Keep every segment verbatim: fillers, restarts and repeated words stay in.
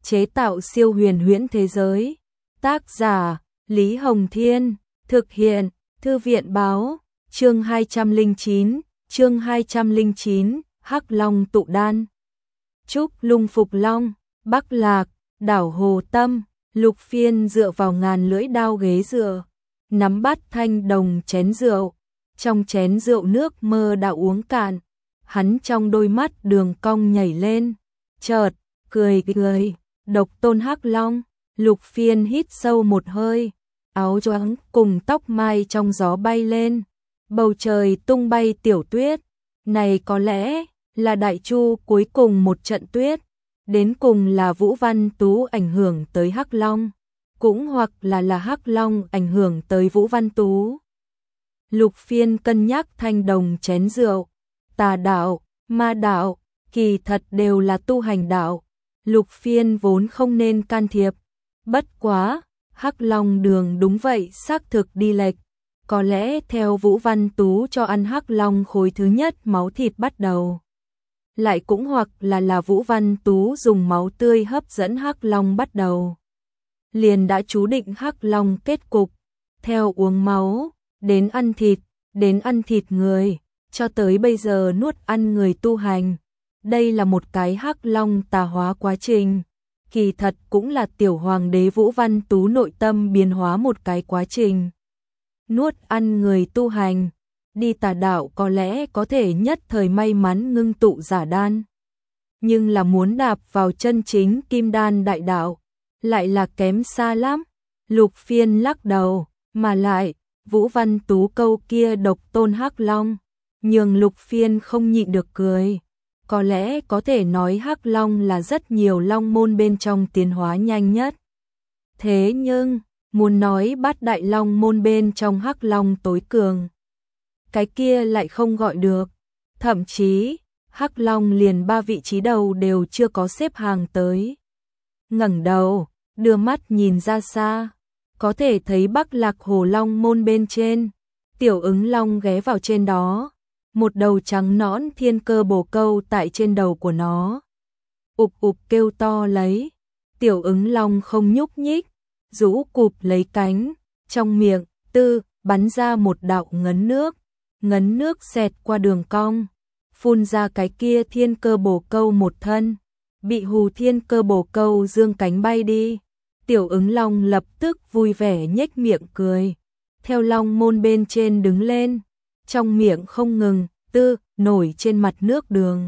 chế tạo siêu huyền huyễn thế giới. Tác giả Lý Hồng Thiên, thực hiện Thư viện Báo, chương hai trăm lẻ chín, chương hai trăm lẻ chín, Hắc Long tụ đan. Trúc Lung Phục Long, Bắc Lạc, đảo Hồ Tâm, Lục Phiên dựa vào ngàn lưỡi đao ghế dựa, nắm bắt thanh đồng chén rượu, trong chén rượu nước mơ đã uống cạn, hắn trong đôi mắt đường cong nhảy lên, chợt cười cười, độc tôn Hắc Long. Lục Phiên hít sâu một hơi, áo choàng cùng tóc mai trong gió bay lên, bầu trời tung bay tiểu tuyết, này có lẽ là đại chu cuối cùng một trận tuyết, đến cùng là Vũ Văn Tú ảnh hưởng tới Hắc Long, cũng hoặc là là Hắc Long ảnh hưởng tới Vũ Văn Tú. Lục Phiên cân nhắc thanh đồng chén rượu, tà đạo, ma đạo, kỳ thật đều là tu hành đạo, Lục Phiên vốn không nên can thiệp. Bất quá, Hắc Long đường đúng vậy xác thực đi lệch, có lẽ theo Vũ Văn Tú cho ăn Hắc Long khối thứ nhất máu thịt bắt đầu. Lại cũng hoặc là là Vũ Văn Tú dùng máu tươi hấp dẫn Hắc Long bắt đầu. Liền đã chú định Hắc Long kết cục, theo uống máu, đến ăn thịt, đến ăn thịt người, cho tới bây giờ nuốt ăn người tu hành. Đây là một cái Hắc Long tà hóa quá trình. Kỳ thật cũng là tiểu hoàng đế Vũ Văn Tú nội tâm biến hóa một cái quá trình. Nuốt ăn người tu hành, đi tà đạo có lẽ có thể nhất thời may mắn ngưng tụ giả đan. Nhưng là muốn đạp vào chân chính kim đan đại đạo, lại là kém xa lắm. Lục Phiên lắc đầu, mà lại, Vũ Văn Tú câu kia độc tôn Hắc Long, nhường Lục Phiên không nhịn được cười. Có lẽ có thể nói Hắc Long là rất nhiều long môn bên trong tiến hóa nhanh nhất. Thế nhưng, muốn nói bát đại long môn bên trong Hắc Long tối cường, cái kia lại không gọi được. Thậm chí, Hắc Long liền ba vị trí đầu đều chưa có xếp hàng tới. Ngẩng đầu, đưa mắt nhìn ra xa, có thể thấy Bắc Lạc Hồ Long môn bên trên, Tiểu Ứng Long ghé vào trên đó. Một đầu trắng nõn thiên cơ bồ câu tại trên đầu của nó. Ụp ụp kêu to lấy. Tiểu Ứng Long không nhúc nhích, rũ cụp lấy cánh, trong miệng, tư, bắn ra một đạo ngấn nước. Ngấn nước xẹt qua đường cong, phun ra cái kia thiên cơ bồ câu một thân. Bị hù thiên cơ bồ câu dương cánh bay đi. Tiểu Ứng Long lập tức vui vẻ nhếch miệng cười. Theo long môn bên trên đứng lên. Trong miệng không ngừng, tư, nổi trên mặt nước đường.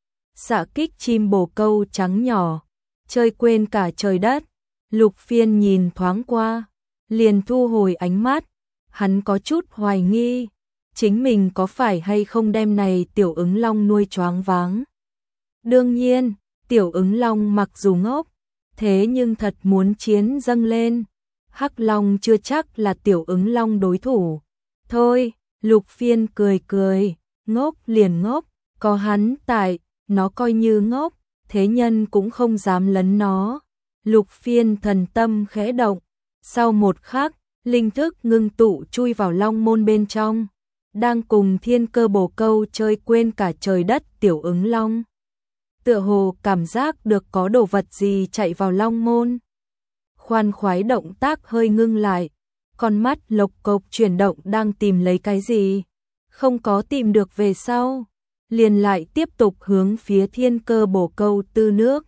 Xạ kích chim bồ câu trắng nhỏ, chơi quên cả trời đất. Lục Phiên nhìn thoáng qua, liền thu hồi ánh mắt, hắn có chút hoài nghi, chính mình có phải hay không đem này Tiểu Ứng Long nuôi choáng váng. Đương nhiên, Tiểu Ứng Long mặc dù ngốc, thế nhưng thật muốn chiến dâng lên. Hắc Long chưa chắc là Tiểu Ứng Long đối thủ. Thôi, Lục Phiên cười cười, ngốc liền ngốc, có hắn tại, nó coi như ngốc, thế nhân cũng không dám lấn nó. Lục Phiên thần tâm khẽ động, sau một khắc, linh thức ngưng tụ chui vào long môn bên trong, đang cùng thiên cơ bồ câu chơi quên cả trời đất Tiểu Ứng Long. Tựa hồ cảm giác được có đồ vật gì chạy vào long môn. Khoan khoái động tác hơi ngưng lại, con mắt lộc cộc chuyển động đang tìm lấy cái gì, không có tìm được về sau, liền lại tiếp tục hướng phía thiên cơ bồ câu tư nước.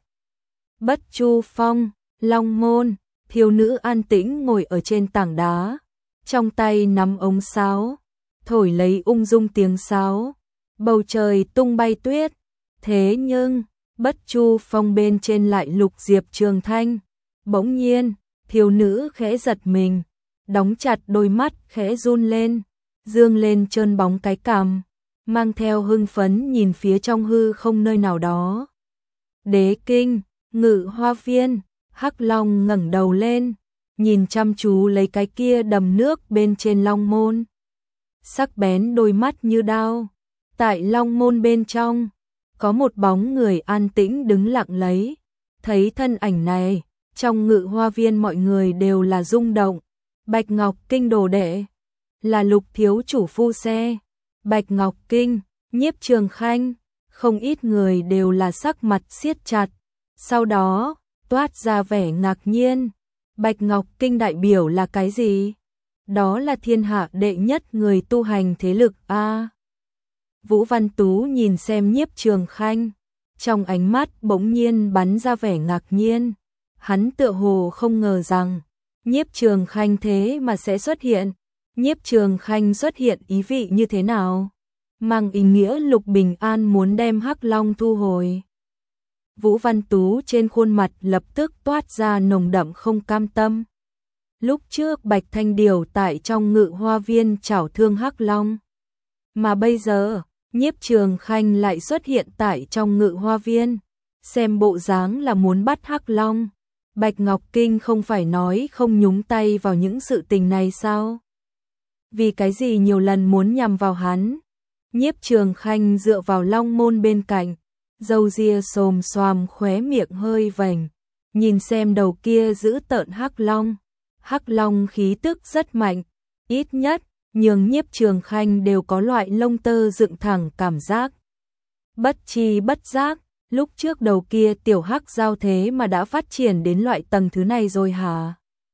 Bất Chu Phong, long môn, thiếu nữ an tĩnh ngồi ở trên tảng đá, trong tay nắm ống sáo, thổi lấy ung dung tiếng sáo, bầu trời tung bay tuyết, thế nhưng, Bất Chu Phong bên trên lại lục diệp trường thanh. Bỗng nhiên, thiếu nữ khẽ giật mình, đóng chặt đôi mắt khẽ run lên, dương lên trơn bóng cái cằm, mang theo hưng phấn nhìn phía trong hư không nơi nào đó. Đế kinh, Ngự Hoa viên, Hắc Long ngẩng đầu lên, nhìn chăm chú lấy cái kia đầm nước bên trên long môn. Sắc bén đôi mắt như đao, tại long môn bên trong, có một bóng người an tĩnh đứng lặng lấy, thấy thân ảnh này. Trong Ngự Hoa viên mọi người đều là rung động. Bạch Ngọc Kinh đồ đệ, là Lục thiếu chủ phu xe. Bạch Ngọc Kinh, Nhiếp Trường Khanh, không ít người đều là sắc mặt siết chặt. Sau đó, toát ra vẻ ngạc nhiên. Bạch Ngọc Kinh đại biểu là cái gì? Đó là thiên hạ đệ nhất người tu hành thế lực a. Vũ Văn Tú nhìn xem Nhiếp Trường Khanh, trong ánh mắt bỗng nhiên bắn ra vẻ ngạc nhiên. Hắn tựa hồ không ngờ rằng Nhiếp Trường Khanh thế mà sẽ xuất hiện. Nhiếp Trường Khanh xuất hiện ý vị như thế nào? Mang ý nghĩa Lục Bình An muốn đem Hắc Long thu hồi. Vũ Văn Tú trên khuôn mặt lập tức toát ra nồng đậm không cam tâm. Lúc trước Bạch Thanh Điều tại trong Ngự Hoa Viên chảo thương Hắc Long, mà bây giờ Nhiếp Trường Khanh lại xuất hiện tại trong Ngự Hoa Viên, xem bộ dáng là muốn bắt Hắc Long. Bạch Ngọc Kinh không phải nói không nhúng tay vào những sự tình này sao? Vì cái gì nhiều lần muốn nhằm vào hắn? Nhiếp Trường Khanh dựa vào long môn bên cạnh, râu ria xồm xoàm, khóe miệng hơi vành, nhìn xem đầu kia giữ tợn Hắc Long. Hắc Long khí tức rất mạnh, ít nhất nhường Nhiếp Trường Khanh đều có loại lông tơ dựng thẳng cảm giác. Bất chi bất giác, lúc trước đầu kia tiểu hắc giao thế mà đã phát triển đến loại tầng thứ này rồi hả?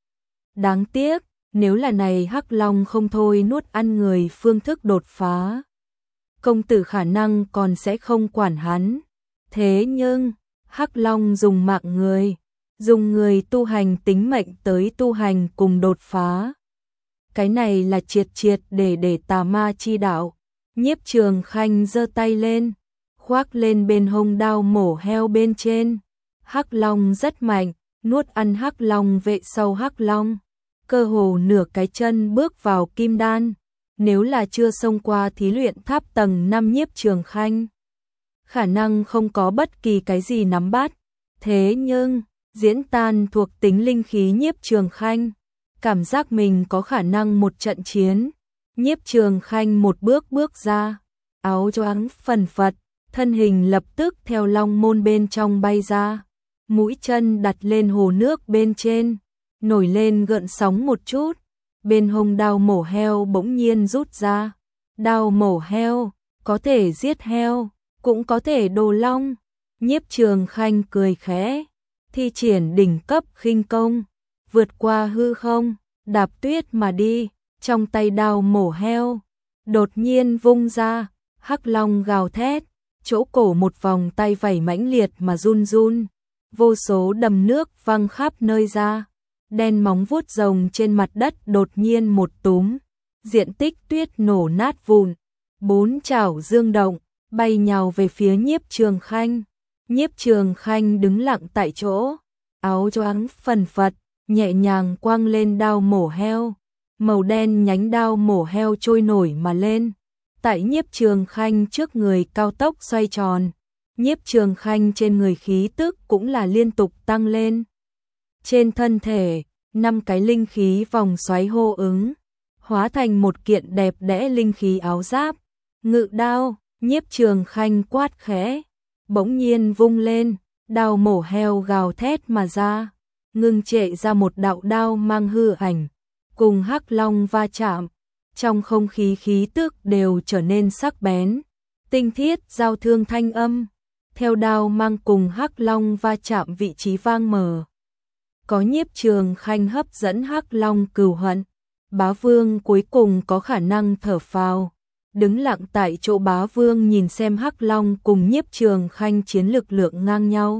Đáng tiếc, nếu là này Hắc Long không thôi nuốt ăn người phương thức đột phá, công tử khả năng còn sẽ không quản hắn. Thế nhưng, Hắc Long dùng mạng người, dùng người tu hành tính mệnh tới tu hành cùng đột phá. Cái này là triệt triệt để để tà ma chi đạo. Nhiếp Trường Khanh giơ tay lên, khoác lên bên hông đao mổ heo bên trên. Hắc Long rất mạnh, nuốt ăn Hắc Long vệ sau Hắc Long, cơ hồ nửa cái chân bước vào kim đan. Nếu là chưa xông qua thí luyện tháp tầng năm Nhiếp Trường Khanh, khả năng không có bất kỳ cái gì nắm bắt. Thế nhưng, diễn tan thuộc tính linh khí Nhiếp Trường Khanh, cảm giác mình có khả năng một trận chiến. Nhiếp Trường Khanh một bước bước ra, áo choàng phần phật, thân hình lập tức theo long môn bên trong bay ra, mũi chân đặt lên hồ nước bên trên, nổi lên gợn sóng một chút. Bên hông đao mổ heo bỗng nhiên rút ra. Đao mổ heo, có thể giết heo, cũng có thể đồ long. Nhiếp Trường Khanh cười khẽ, thi triển đỉnh cấp khinh công, vượt qua hư không, đạp tuyết mà đi. Trong tay đao mổ heo, đột nhiên vung ra, Hắc Long gào thét, chỗ cổ một vòng tay vẩy mãnh liệt mà run run, vô số đầm nước văng khắp nơi ra. Đen móng vuốt rồng trên mặt đất đột nhiên một túm, diện tích tuyết nổ nát vụn, bốn chảo dương động, bay nhào về phía Nhiếp Trường Khanh. Nhiếp Trường Khanh đứng lặng tại chỗ, áo choàng phần phật, nhẹ nhàng quăng lên đao mổ heo, màu đen nhánh đao mổ heo trôi nổi mà lên, tại Nhiếp Trường Khanh trước người cao tốc xoay tròn. Nhiếp Trường Khanh trên người khí tức cũng là liên tục tăng lên. Trên thân thể, năm cái linh khí vòng xoáy hô ứng, hóa thành một kiện đẹp đẽ linh khí áo giáp. Ngự đao, Nhiếp Trường Khanh quát khẽ, bỗng nhiên vung lên, đao mổ heo gào thét mà ra, ngưng trệ ra một đạo đao mang hư ảnh, cùng Hắc Long va chạm. Trong không khí khí tức đều trở nên sắc bén, tinh thiết giao thương thanh âm, theo đao mang cùng Hắc Long va chạm vị trí vang mờ. Có Nhiếp Trường Khanh hấp dẫn Hắc Long cừu hận, Bá Vương cuối cùng có khả năng thở phào. Đứng lặng tại chỗ Bá Vương nhìn xem Hắc Long cùng Nhiếp Trường Khanh chiến lực lượng ngang nhau.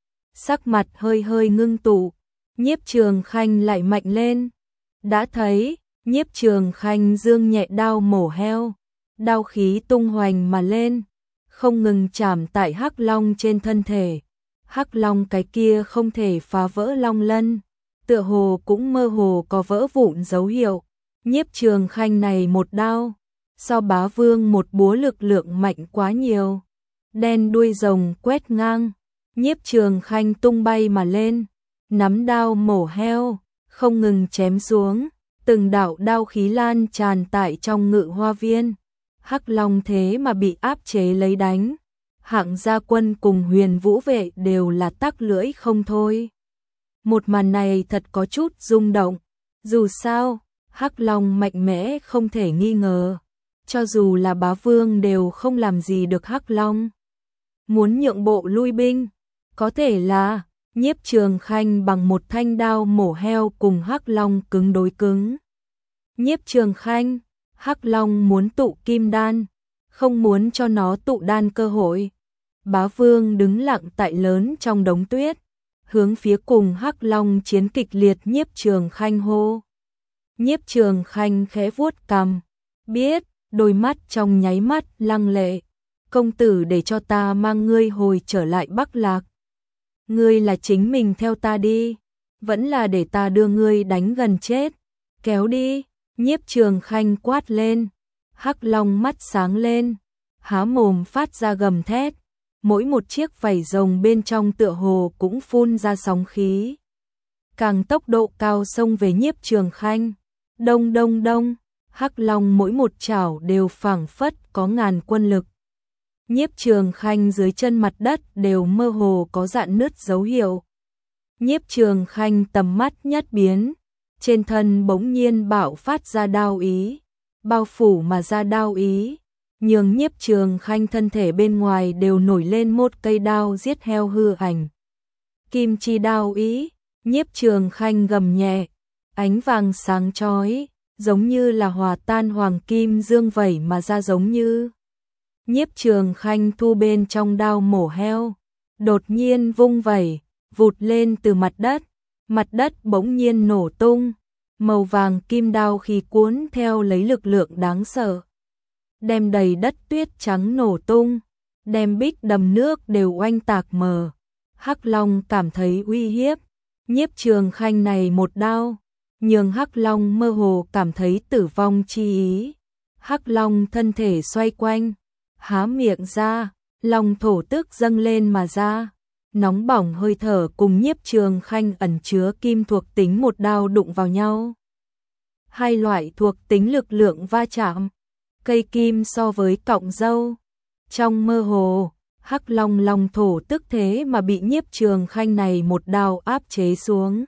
Sắc mặt hơi hơi ngưng tụ, Nhiếp Trường Khanh lại mạnh lên. Đã thấy, Nhiếp Trường Khanh dương nhẹ đao mổ heo, đao khí tung hoành mà lên, không ngừng chạm tại Hắc Long trên thân thể. Hắc Long cái kia không thể phá vỡ long lân, tựa hồ cũng mơ hồ có vỡ vụn dấu hiệu. Nhiếp Trường Khanh này một đao, so Bá Vương một búa lực lượng mạnh quá nhiều. Đen đuôi rồng quét ngang, Nhiếp Trường Khanh tung bay mà lên, nắm đao mổ heo, không ngừng chém xuống, từng đạo đao khí lan tràn tại trong Ngự Hoa Viên. Hắc Long thế mà bị áp chế lấy đánh. Hạng Gia Quân cùng Huyền Vũ Vệ đều là tắc lưỡi không thôi. Một màn này thật có chút rung động. Dù sao, Hắc Long mạnh mẽ không thể nghi ngờ. Cho dù là Bá Vương đều không làm gì được Hắc Long. Muốn nhượng bộ lui binh, có thể là Nhiếp Trường Khanh bằng một thanh đao mổ heo cùng Hắc Long cứng đối cứng. Nhiếp Trường Khanh, Hắc Long muốn tụ kim đan, không muốn cho nó tụ đan cơ hội. Bá Vương đứng lặng tại lớn trong đống tuyết, hướng phía cùng Hắc Long chiến kịch liệt Nhiếp Trường Khanh hô. Nhiếp Trường Khanh khẽ vuốt cằm, biết, đôi mắt trong nháy mắt lăng lệ. Công tử để cho ta mang ngươi hồi trở lại Bắc Lạc. Ngươi là chính mình theo ta đi, vẫn là để ta đưa ngươi đánh gần chết. Kéo đi, Nhiếp Trường Khanh quát lên. Hắc Long mắt sáng lên, há mồm phát ra gầm thét. Mỗi một chiếc vảy rồng bên trong tựa hồ cũng phun ra sóng khí. Càng tốc độ cao xông về Nhiếp Trường Khanh. Đông đông đông, Hắc Long mỗi một chảo đều phảng phất có ngàn quân lực. Nhiếp Trường Khanh dưới chân mặt đất đều mơ hồ có rạn nứt dấu hiệu. Nhiếp Trường Khanh tầm mắt nhất biến, trên thân bỗng nhiên bạo phát ra đao ý, bao phủ mà ra đao ý, nhường Nhiếp Trường Khanh thân thể bên ngoài đều nổi lên một cây đao giết heo hư ảnh. Kim chi đao ý, Nhiếp Trường Khanh gầm nhẹ, ánh vàng sáng chói, giống như là hòa tan hoàng kim dương vẩy mà ra giống như. Nhiếp Trường Khanh thu bên trong đao mổ heo, đột nhiên vung vẩy, vụt lên từ mặt đất, mặt đất bỗng nhiên nổ tung, màu vàng kim đao khi cuốn theo lấy lực lượng đáng sợ, đem đầy đất tuyết trắng nổ tung, đem bích đầm nước đều oanh tạc mờ. Hắc Long cảm thấy uy hiếp, Nhiếp Trường Khanh này một đao, nhường Hắc Long mơ hồ cảm thấy tử vong chi ý. Hắc Long thân thể xoay quanh, há miệng ra, long thổ tức dâng lên mà ra, nóng bỏng hơi thở cùng Nhiếp Trường Khanh ẩn chứa kim thuộc tính một đao đụng vào nhau. Hai loại thuộc tính lực lượng va chạm, cây kim so với cọng dâu. Trong mơ hồ, Hắc Long long thổ tức thế mà bị Nhiếp Trường Khanh này một đao áp chế xuống.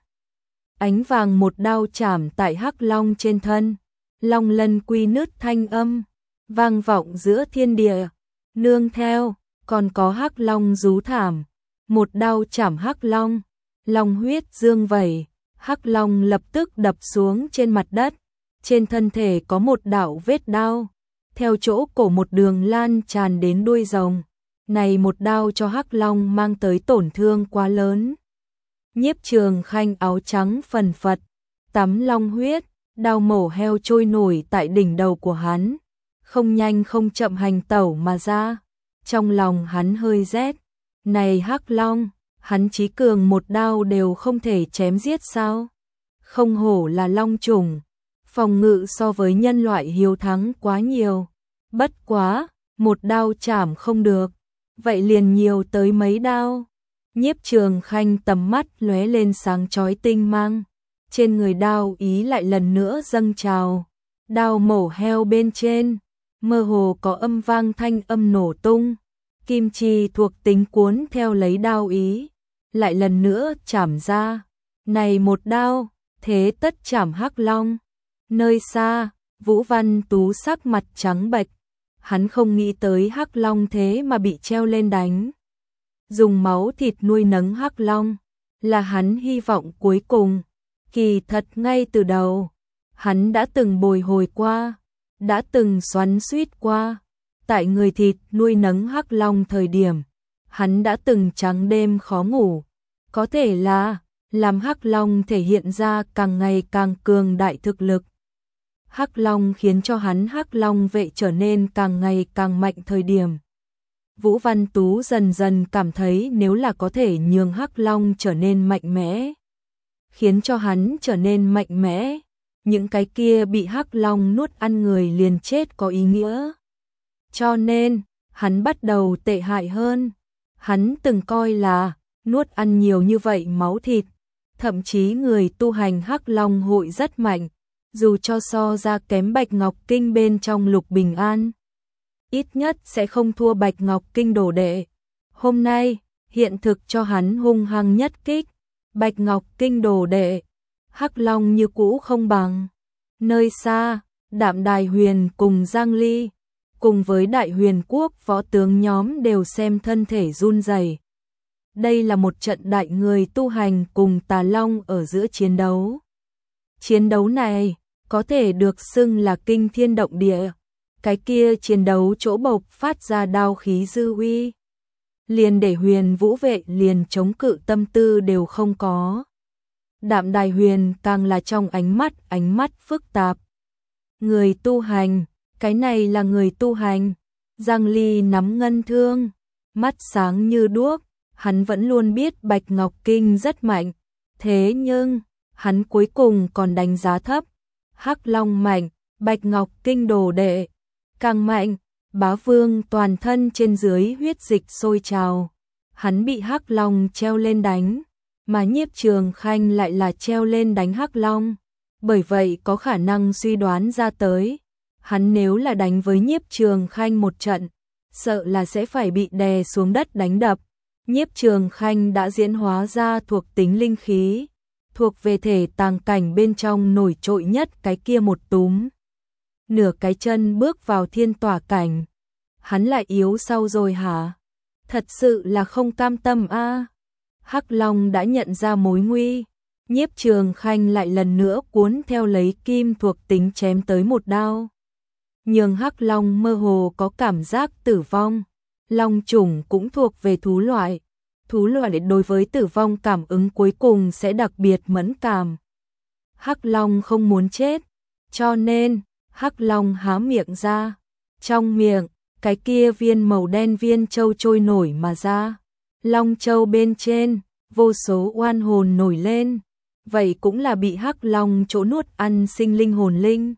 Ánh vàng một đao chảm tại Hắc Long trên thân, long lân quy nứt thanh âm vang vọng giữa thiên địa, nương theo còn có Hắc Long rú thảm, một đao chảm Hắc Long, long huyết dương vẩy, Hắc Long lập tức đập xuống trên mặt đất, trên thân thể có một đạo vết đao, theo chỗ cổ một đường lan tràn đến đuôi rồng. Này một đao cho Hắc Long mang tới tổn thương quá lớn. Nhiếp Trường Khanh áo trắng phần phật, tắm long huyết, đao mổ heo trôi nổi tại đỉnh đầu của hắn, không nhanh không chậm hành tẩu mà ra. Trong lòng hắn hơi rét, này Hắc Long, hắn chí cường một đao đều không thể chém giết sao? Không hổ là long chủng, phòng ngự so với nhân loại hiếu thắng quá nhiều. Bất quá, một đao chảm không được, vậy liền nhiều tới mấy đao. Nhiếp Trường Khanh tầm mắt lóe lên sáng chói tinh mang, trên người đao ý lại lần nữa dâng trào. Đao mổ heo bên trên, mơ hồ có âm vang thanh âm nổ tung, kim chi thuộc tính cuốn theo lấy đao ý, lại lần nữa chảm ra. Này một đao, thế tất chảm Hắc Long. Nơi xa, Vũ Văn Tú sắc mặt trắng bệch, hắn không nghĩ tới Hắc Long thế mà bị treo lên đánh. Dùng máu thịt nuôi nấng Hắc Long là hắn hy vọng cuối cùng. Kỳ thật ngay từ đầu, hắn đã từng bồi hồi qua, đã từng xoắn xuýt qua. Tại người thịt nuôi nấng Hắc Long thời điểm, hắn đã từng trắng đêm khó ngủ. Có thể là làm Hắc Long thể hiện ra càng ngày càng cường đại thực lực. Hắc Long khiến cho hắn Hắc Long vệ trở nên càng ngày càng mạnh thời điểm. Vũ Văn Tú dần dần cảm thấy nếu là có thể nhường Hắc Long trở nên mạnh mẽ, khiến cho hắn trở nên mạnh mẽ, những cái kia bị Hắc Long nuốt ăn người liền chết có ý nghĩa. Cho nên, hắn bắt đầu tệ hại hơn. Hắn từng coi là nuốt ăn nhiều như vậy máu thịt, thậm chí người tu hành Hắc Long hội rất mạnh, dù cho so ra kém Bạch Ngọc Kinh bên trong Lục Bình An, ít nhất sẽ không thua Bạch Ngọc Kinh đồ đệ. Hôm nay, hiện thực cho hắn hung hăng nhất kích, Bạch Ngọc Kinh đồ đệ, Hắc Long như cũ không bằng. Nơi xa, Đạm Đài Huyền cùng Giang Ly, cùng với Đại Huyền Quốc võ tướng nhóm đều xem thân thể run rẩy. Đây là một trận đại người tu hành cùng tà long ở giữa chiến đấu. Chiến đấu này có thể được xưng là kinh thiên động địa. Cái kia chiến đấu chỗ bộc phát ra đao khí dư uy, liền để Huyền Vũ vệ liền chống cự tâm tư đều không có. Đạm Đài Huyền càng là trong ánh mắt, ánh mắt phức tạp. Người tu hành, cái này là người tu hành. Giang Ly nắm ngân thương, mắt sáng như đuốc, hắn vẫn luôn biết Bạch Ngọc Kinh rất mạnh, thế nhưng hắn cuối cùng còn đánh giá thấp. Hắc Long mạnh, Bạch Ngọc Kinh đồ đệ càng mạnh. Bá Vương toàn thân trên dưới huyết dịch sôi trào, hắn bị Hắc Long treo lên đánh, mà Nhiếp Trường Khanh lại là treo lên đánh Hắc Long. Bởi vậy có khả năng suy đoán ra tới, hắn nếu là đánh với Nhiếp Trường Khanh một trận, sợ là sẽ phải bị đè xuống đất đánh đập. Nhiếp Trường Khanh đã diễn hóa ra thuộc tính linh khí, thuộc về thể tàng cảnh bên trong nổi trội nhất cái kia một túm. Nửa cái chân bước vào thiên tỏa cảnh, hắn lại yếu sau rồi hả? Thật sự là không cam tâm a. À. Hắc Long đã nhận ra mối nguy, Nhiếp Trường Khanh lại lần nữa cuốn theo lấy kim thuộc tính chém tới một đao. Nhưng Hắc Long mơ hồ có cảm giác tử vong, long chủng cũng thuộc về thú loại. Thú loại đối với tử vong cảm ứng cuối cùng sẽ đặc biệt mẫn cảm. Hắc Long không muốn chết, cho nên Hắc Long há miệng ra, trong miệng, cái kia viên màu đen viên châu trôi nổi mà ra. Long châu bên trên, vô số oan hồn nổi lên, vậy cũng là bị Hắc Long chỗ nuốt ăn sinh linh hồn linh.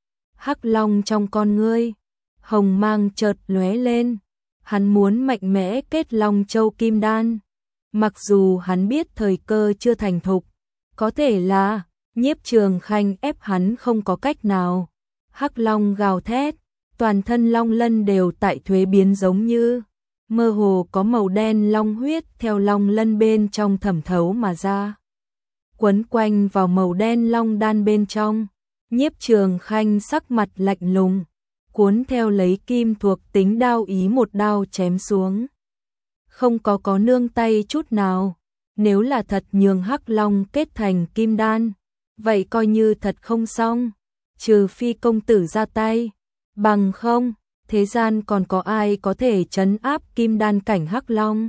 Hắc Long trong con ngươi, hồng mang chợt lóe lên, hắn muốn mạnh mẽ kết Long châu kim đan. Mặc dù hắn biết thời cơ chưa thành thục, có thể là Nhiếp Trường Khanh ép hắn không có cách nào. Hắc Long gào thét, toàn thân long lân đều tại thuế biến giống như, mơ hồ có màu đen long huyết theo long lân bên trong thẩm thấu mà ra, quấn quanh vào màu đen long đan bên trong. Nhiếp Trường Khanh sắc mặt lạnh lùng, cuốn theo lấy kim thuộc tính đao ý một đao chém xuống. Không có có nương tay chút nào, nếu là thật nhường Hắc Long kết thành kim đan, vậy coi như thật không xong, trừ phi công tử ra tay, bằng không, thế gian còn có ai có thể trấn áp kim đan cảnh Hắc Long.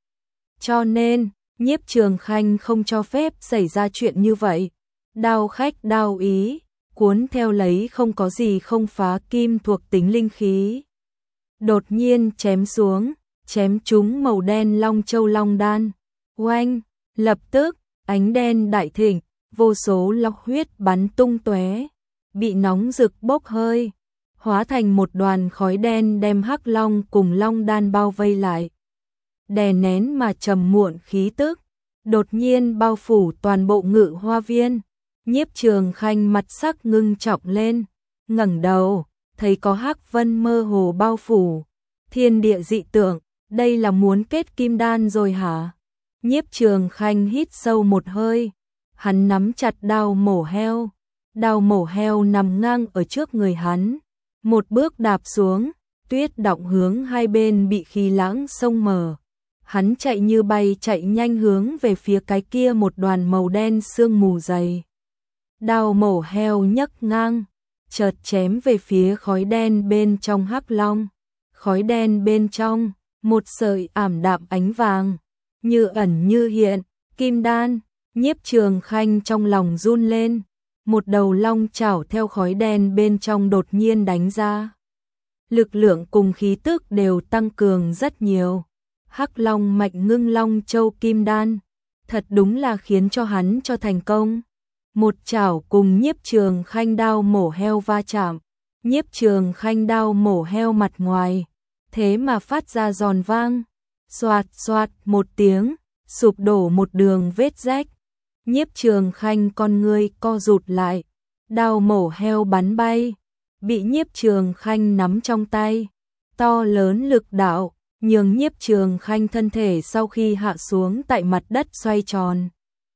Cho nên, Nhiếp Trường Khanh không cho phép xảy ra chuyện như vậy. Đao khách đao ý, cuốn theo lấy không có gì không phá kim thuộc tính linh khí. Đột nhiên chém xuống, chém trúng màu đen long châu long đan. Oanh, lập tức, ánh đen đại thịnh, vô số lọc huyết bắn tung tóe, bị nóng rực bốc hơi, hóa thành một đoàn khói đen đem Hắc Long cùng long đan bao vây lại. Đè nén mà trầm muộn khí tức, đột nhiên bao phủ toàn bộ Ngự Hoa Viên. Nhiếp Trường Khanh mặt sắc ngưng trọng lên, ngẩng đầu, thấy có hắc vân mơ hồ bao phủ, thiên địa dị tượng, đây là muốn kết kim đan rồi hả? Nhiếp Trường Khanh hít sâu một hơi, hắn nắm chặt đao mổ heo, đao mổ heo nằm ngang ở trước người hắn, một bước đạp xuống, tuyết động hướng hai bên bị khí lãng sông mở. Hắn chạy như bay chạy nhanh hướng về phía cái kia một đoàn màu đen sương mù dày. Đao mổ heo nhấc ngang, chợt chém về phía khói đen bên trong Hắc Long. Khói đen bên trong, một sợi ảm đạm ánh vàng, như ẩn như hiện, kim đan. Nhiếp Trường Khanh trong lòng run lên, một đầu long chảo theo khói đen bên trong đột nhiên đánh ra. Lực lượng cùng khí tức đều tăng cường rất nhiều. Hắc Long mạnh ngưng long châu kim đan, thật đúng là khiến cho hắn cho thành công. Một chảo cùng Nhiếp Trường Khanh đao mổ heo va chạm, Nhiếp Trường Khanh đao mổ heo mặt ngoài, thế mà phát ra giòn vang, xoạt xoạt một tiếng, sụp đổ một đường vết rách. Nhiếp Trường Khanh con ngươi co rụt lại, đao mổ heo bắn bay, bị Nhiếp Trường Khanh nắm trong tay, to lớn lực đạo, nhường Nhiếp Trường Khanh thân thể sau khi hạ xuống tại mặt đất xoay tròn.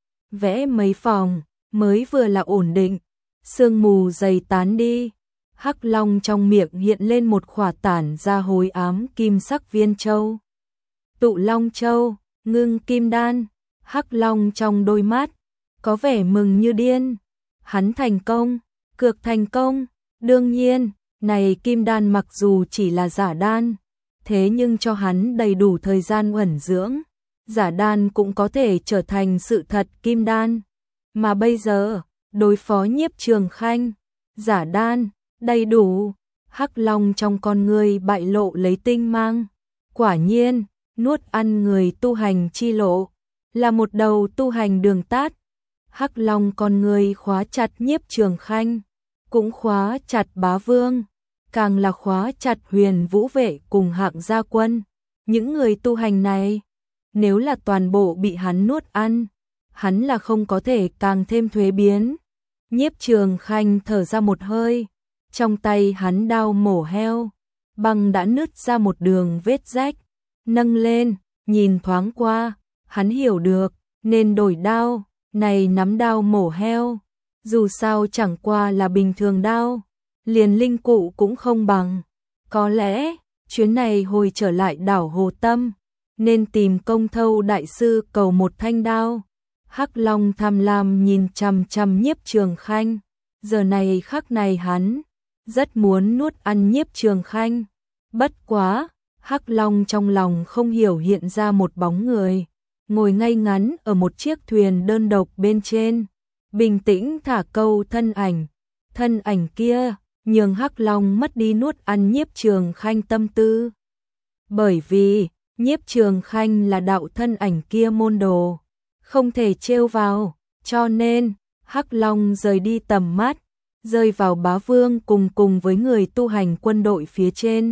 Vẽ mấy vòng, mới vừa là ổn định, sương mù dày tán đi, Hắc Long trong miệng hiện lên một khỏa tản ra hối ám kim sắc viên châu. Tụ Long Châu, ngưng kim đan. Hắc Long trong đôi mắt có vẻ mừng như điên. Hắn thành công, cược thành công. Đương nhiên, này kim đan mặc dù chỉ là giả đan, thế nhưng cho hắn đầy đủ thời gian ẩn dưỡng, giả đan cũng có thể trở thành sự thật kim đan. Mà bây giờ, đối phó Nhiếp Trường Khanh, giả đan, đầy đủ. Hắc Long trong con người bại lộ lấy tinh mang. Quả nhiên, nuốt ăn người tu hành chi lộ, là một đầu tu hành đường tát. Hắc Long con người khóa chặt Nhiếp Trường Khanh, cũng khóa chặt Bá Vương, càng là khóa chặt Huyền Vũ Vệ cùng Hạng Gia Quân. Những người tu hành này, nếu là toàn bộ bị hắn nuốt ăn, hắn là không có thể càng thêm thuế biến. Nhiếp Trường Khanh thở ra một hơi, trong tay hắn đao mổ heo, băng đã nứt ra một đường vết rách, nâng lên, nhìn thoáng qua, hắn hiểu được, nên đổi đao, này nắm đao mổ heo, dù sao chẳng qua là bình thường đao, liền linh cụ cũng không bằng. Có lẽ, chuyến này hồi trở lại đảo Hồ Tâm, nên tìm Công Thâu đại sư cầu một thanh đao. Hắc Long tham lam nhìn chằm chằm Nhiếp Trường Khanh, giờ này khắc này hắn rất muốn nuốt ăn Nhiếp Trường Khanh. Bất quá, Hắc Long trong lòng không hiểu hiện ra một bóng người, ngồi ngay ngắn ở một chiếc thuyền đơn độc bên trên, bình tĩnh thả câu thân ảnh. Thân ảnh kia nhường Hắc Long mất đi nuốt ăn Nhiếp Trường Khanh tâm tư. Bởi vì, Nhiếp Trường Khanh là đạo thân ảnh kia môn đồ, không thể trêu vào, cho nên, Hắc Long rời đi tầm mắt, rơi vào Bá Vương cùng cùng với người tu hành quân đội phía trên.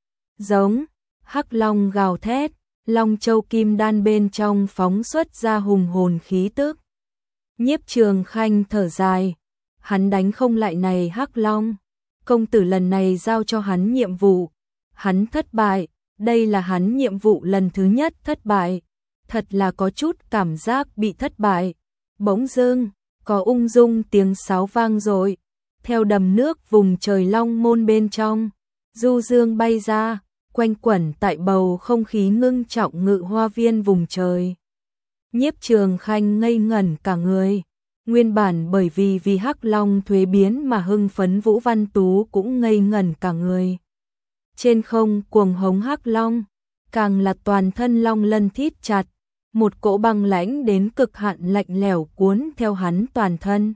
Giống, Hắc Long gào thét, Long Châu Kim Đan bên trong phóng xuất ra hùng hồn khí tức. Nhiếp Trường Khanh thở dài, hắn đánh không lại này Hắc Long, công tử lần này giao cho hắn nhiệm vụ, hắn thất bại, đây là hắn nhiệm vụ lần thứ nhất thất bại, thật là có chút cảm giác bị thất bại. Bỗng dưng, có ung dung tiếng sáo vang dội, theo đầm nước vùng trời Long Môn bên trong, du dương bay ra, quanh quẩn tại bầu không khí ngưng trọng ngự hoa viên vùng trời. Nhiếp Trường Khanh ngây ngẩn cả người, nguyên bản bởi vì vì Hắc Long thuế biến mà hưng phấn Vũ Văn Tú cũng ngây ngẩn cả người. Trên không cuồng hống Hắc Long, càng là toàn thân long lân thít chặt, một cỗ băng lãnh đến cực hạn lạnh lẽo cuốn theo hắn toàn thân.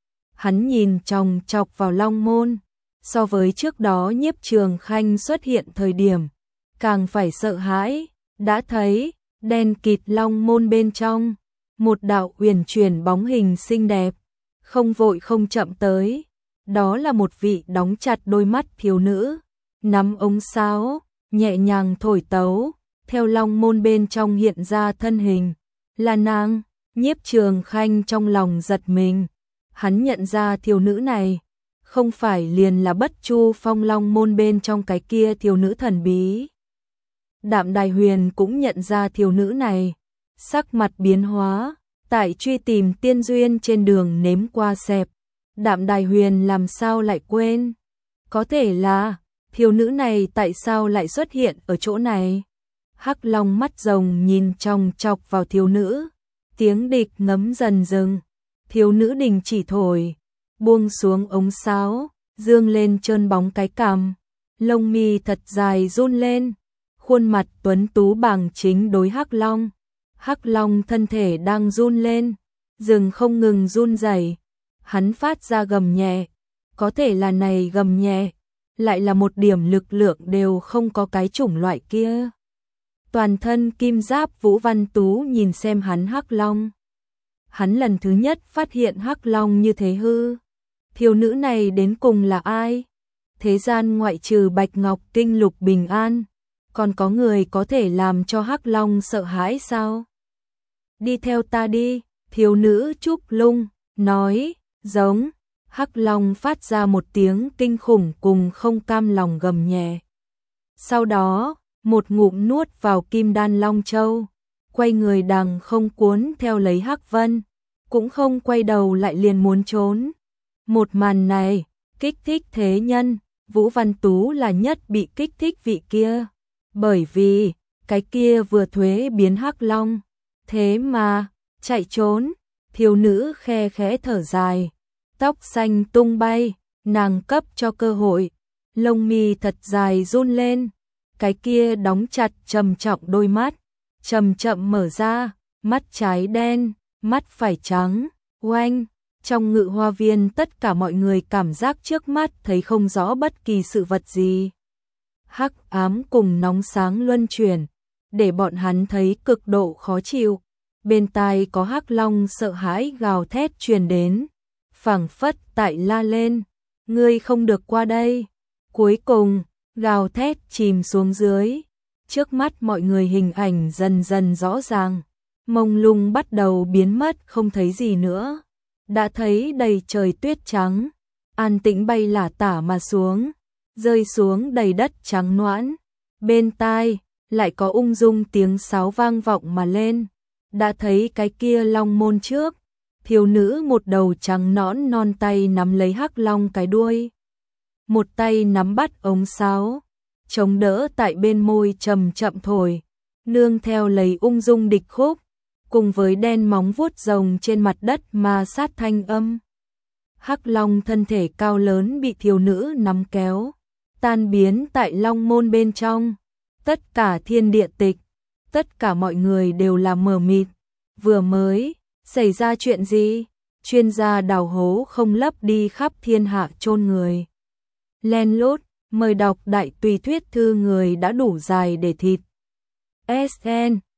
Hắn nhìn chòng chọc vào Long Môn, so với trước đó Nhiếp Trường Khanh xuất hiện thời điểm, càng phải sợ hãi, đã thấy, đen kịt Long Môn bên trong, một đạo uyển chuyển bóng hình xinh đẹp, không vội không chậm tới, đó là một vị đóng chặt đôi mắt thiếu nữ, nắm ống sáo, nhẹ nhàng thổi tấu, theo Long Môn bên trong hiện ra thân hình, là nàng. Nhiếp Trường Khanh trong lòng giật mình, hắn nhận ra thiếu nữ này, không phải liền là Bất Chu Phong Long Môn bên trong cái kia thiếu nữ thần bí. Đạm Đài Huyền cũng nhận ra thiếu nữ này, sắc mặt biến hóa, tại truy tìm tiên duyên trên đường nếm qua xẹp. Đạm Đài Huyền làm sao lại quên? Có thể là, thiếu nữ này tại sao lại xuất hiện ở chỗ này? Hắc Long mắt rồng nhìn chòng chọc vào thiếu nữ, tiếng địch ngấm dần dừng, thiếu nữ đình chỉ thổi, buông xuống ống sáo, dương lên trơn bóng cái cằm, lông mi thật dài run lên, khuôn mặt tuấn tú bằng chính đối Hắc Long. Hắc Long thân thể đang run lên, rừng không ngừng run rẩy, hắn phát ra gầm nhẹ, có thể là này gầm nhẹ, lại là một điểm lực lượng đều không có cái chủng loại kia. Toàn thân kim giáp Vũ Văn Tú nhìn xem hắn Hắc Long. Hắn lần thứ nhất phát hiện Hắc Long như thế hư. Thiếu nữ này đến cùng là ai? Thế gian ngoại trừ Bạch Ngọc Kinh Lục Bình An, còn có người có thể làm cho Hắc Long sợ hãi sao? Đi theo ta đi, thiếu nữ Trúc Lung nói, giống. Hắc Long phát ra một tiếng kinh khủng cùng không cam lòng gầm nhẹ. Sau đó, một ngụm nuốt vào Kim Đan Long Châu, quay người đằng không cuốn theo lấy Hắc Vân, cũng không quay đầu lại liền muốn trốn. Một màn này, kích thích thế nhân, Vũ Văn Tú là nhất bị kích thích vị kia, bởi vì, cái kia vừa thuế biến hắc long, thế mà chạy trốn. Thiếu nữ khe khẽ thở dài, tóc xanh tung bay, nàng cấp cho cơ hội, lông mi thật dài run lên, cái kia đóng chặt trầm trọng đôi mắt, chậm chậm mở ra, mắt trái đen, mắt phải trắng, oanh. Trong ngự hoa viên tất cả mọi người cảm giác trước mắt thấy không rõ bất kỳ sự vật gì. Hắc ám cùng nóng sáng luân chuyển, để bọn hắn thấy cực độ khó chịu. Bên tai có hắc long sợ hãi gào thét truyền đến, phảng phất tại la lên, ngươi không được qua đây. Cuối cùng, gào thét chìm xuống dưới, trước mắt mọi người hình ảnh dần dần rõ ràng, mông lung bắt đầu biến mất không thấy gì nữa. Đã thấy đầy trời tuyết trắng, an tĩnh bay lả tả mà xuống, rơi xuống đầy đất trắng noãn. Bên tai, lại có ung dung tiếng sáo vang vọng mà lên. Đã thấy cái kia long môn trước, thiếu nữ một đầu trắng nõn non tay nắm lấy hắc long cái đuôi. Một tay nắm bắt ống sáo, chống đỡ tại bên môi chậm chậm thổi, nương theo lấy ung dung địch khúc, cùng với đen móng vuốt rồng trên mặt đất mà sát thanh âm. Hắc long thân thể cao lớn bị thiếu nữ nắm kéo, tan biến tại long môn bên trong. Tất cả thiên địa tịch, tất cả mọi người đều là mờ mịt. Vừa mới xảy ra chuyện gì? Chuyên gia đào hố không lấp đi khắp thiên hạ chôn người. Len lút, mời đọc đại tùy thuyết thư người đã đủ dài để thịt. ét en